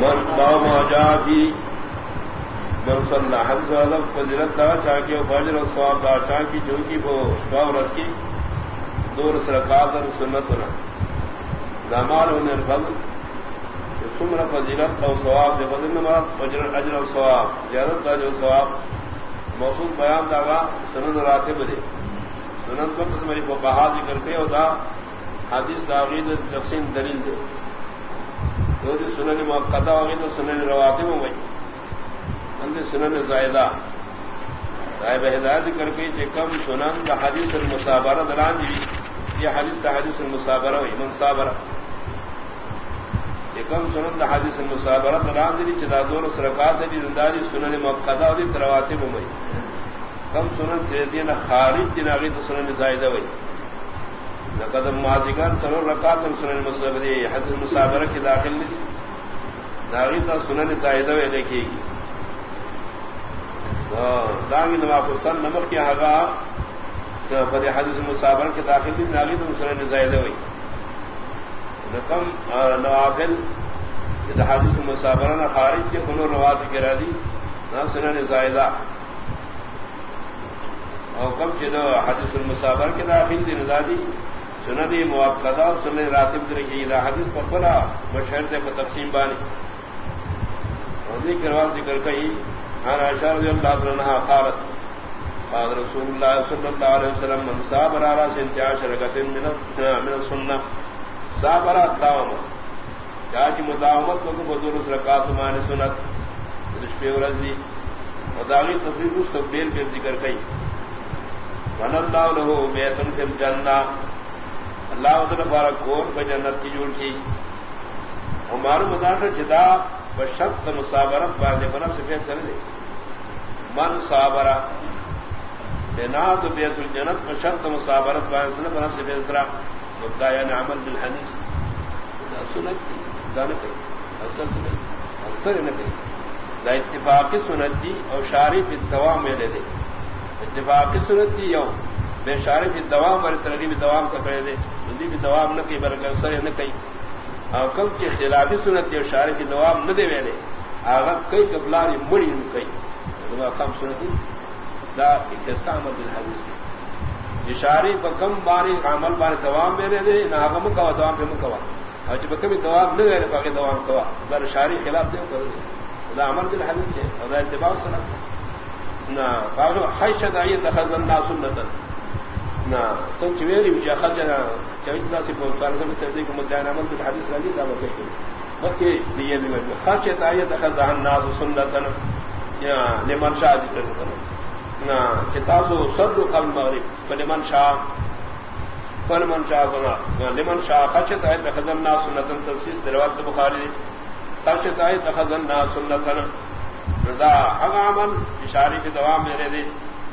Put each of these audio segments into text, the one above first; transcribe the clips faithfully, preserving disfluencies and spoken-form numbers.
من باو ما جاء في من صلى حدث هذا فضیلت دا چاکہ فجر و ثواب دا چاکہ چونکی وہ شفاء رس کی دور سرکات اور سنتنا دامال ہونے الفضل سمر فضیلت اور ثواب دے فضل نمات فجر اجر و ثواب زیادت اجر و ثواب موصول بیان داغا سنن راتب دے سنن کو قسم فقہا ذکر کے اور دا حدیث داغید تقسیم دلیل دے تو سنن موقدہ ہوگی تو سنن رواتب ہو گئی اندر سنن زائدہ صاحب ہدایت کر کے کہ کم سنن دا حدیث المصابرہ دلان دی یہ حدیث دا حدیث المصابرہ ہوئی منصابرہ یہ کم سنن دا حدیث المصابرہ دلان دی چدا دور سرکات دی زنداری سنن موقدہ ہوئی رواتب ہو گئی کم سنن چیزین خارج دن آگئی تو سنن زائدہ ہوئی لقد مازگان سنن رکات سنن مصابرہ حدیث المصابرہ کی داخل لی داغی تا سنن زائدہ ہوئی دیکھے گی داغی نواف السن نمک کی حقا فتح حدیث المصابرہ کی داخل لی داغی تا سنن زائدہ ہوئی لکم نوافل حدیث المصابرہ نا خارج کے خنو روات کی راضی نا سنن زائدہ اور کم چیزا حدیث المصابر کے داخل دی نزادی سنن موقدہ سنن راتب درکی دا حدیث پر بلا بشہر دے پر تقسیم بانی اور ذکر واضح ذکر کئی عن عائشہ رضی اللہ عنہا قالت قال رسول اللہ صلی اللہ علیہ وسلم من صابر على سنتعاش رکت من السنہ صابر الدعومت چاچی مدعومت کو بدور رکات مان سنت رشپی ورزی وداغی تفریق اس تقبیل پر ذکر کئی من اللہ لہو بیتن فی الجنہ اللہ تعالی بارک کور کو جنت کی جوڑ کی ہمارا مدار جدا بشرط مصابرت باندې بنفس فیصلہ دے من صابرہ بنا تو بیت الجنت بشرط مصابرت باندې بنفس فیصلہ مدعا یعنی عمل بالحدیث سنت ذالک اکثر سنت اکثر نہ کہ لا اتفاقی سنت دی اور شارف الدوام میں لے دے اتفاقی سنت دی یو بے شارف الدوام پر ترغیب دوام کا کرے دے ندی بھی دوام نہ کہ بلکہ اکثر نہ کہ اور کم کے خلافی سنت دی اور شارف الدوام نہ دے ویلے آغا کئی قبلانی مڑی ان کئی کم سنتی دا اکستعمل بالحدیث دی اشاری پر کم باری عمل باری دوام میں دے نہ آغا مکوا دوام پہ مکوا اور جب کمی دوام نہ ویلے پاکے دوام کوا دا اشاری خلاف دے کر دے دا عمل بالحدیث ہے اور دا اتباع سنت نا فاغو حیشت آئیت اخذ اللہ سنتا نا تم چویری وچی اخذ جنا چویت ناسی پہنچار سمی تردیک مدعین عمل بالحدیث لگی دا مکشی وقتی دیئے بھی مجمع خاشت آئیت اخذ الناس سنتا لمن شاہ ذکر کرنا چتاسو صدر قبل مغرب فلمن شاہ فلمن شاہ کنا لمن شاہ خاشت آئیت اخذ الناس سنتا تنسیس دروات بخاری خاشت آئیت اخذ الناس سنتا رضا حق عمل اشاری کی دوام میرے دے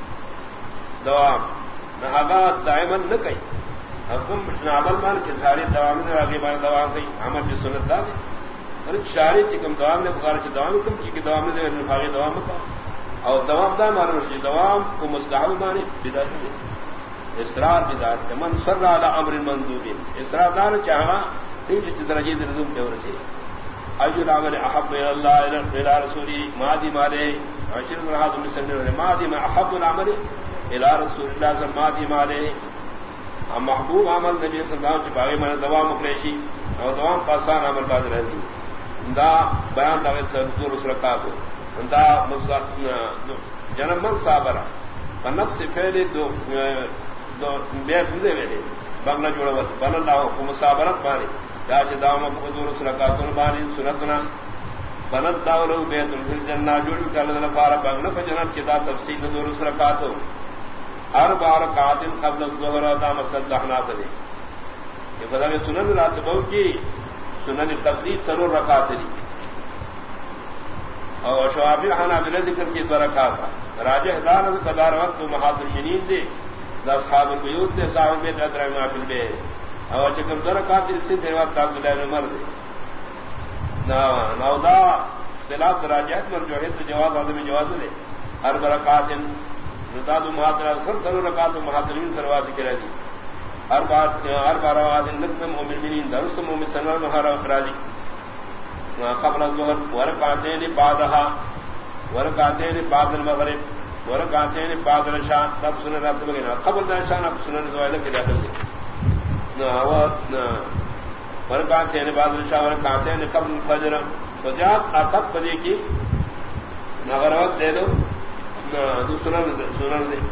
دوام نہ حقا دائمن نہ کئی حکم عمل مان کے ساری دوام نے آگے بار دوام کئی عمل کی سنت دا دے اور اشاری کی کم دوام نے بخار کی دوام کم کی دوام نے نفاقی دوام کا اور دوام دا مارو سی دوام کو مستحب مانے بدعت دے اسرار بدعت ہے من سر علی امر مندوب اسرار دار چاہا تین درجے درجوں کے ورثے اجر عمل احب الى الله الى رسوله ماضي مالے عشر مرات من سنن ماضي ما احب العمل الى رسول الله صلی اللہ علیہ وسلم مالے ہم محبوب عمل نبی صلی اللہ علیہ وسلم باغی من دوام مخلشی اور دوام پاسان عمل بعد رہی دا بیان دا دور رکعت دا جنم من صابر فنفس فعل دو دو بیت دے ویلے بغنا جوڑا بن اللہ کو مصابرت مانی چاچ دام حضور سرکاتن بانی سنتنا بنت داولو بیت الجنہ جوڑ کل پارا بغنا فجنت چدا تفصیل حضور سرکاتو اربع رکعات قبل الظهر دا مسجد احناف دے یہ بدا میں سنن راتبو کی سنن تفضیل سرور رکعات دی اور شوافی حنابلہ ذکر کی دو رکعات راجح دار قدار وقت محاضر المنین دے دا اصحاب البیوت دے صاحب بیت ادرا ما فی البیت اور چکم درکات اس سے دیوات تاب دلائل مرد نا نودا اختلاف دراجات پر جو ہے تو جواز آدم جواز دے ہر برکات نداد محاضر سر در رکات محاضرین سروات کرا دی ہر بات ہر بار آواز نقم مومنین درس مومن سنان ہر افرادی قبل الظهر وركعتين بعدها وركعتين بعد المغرب وركعتين بعد العشاء رب سنن رب بگنا قبل العشاء رب سنن زوائد کے داخل سے نہ وہ وركعتين بعد العشاء وركعتين قبل الفجر وجاءت عقب بدی کی نغروت دے دو دو سنن سنن دے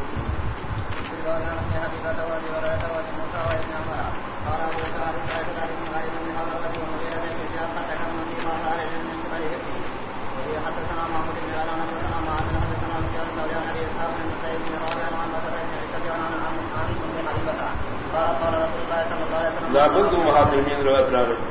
لا بد محاضرين روایت را رہے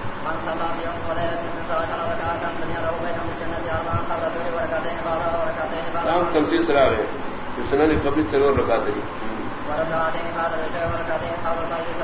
نام تنسیص را رہے سنن قبل ضرور رکھا تھی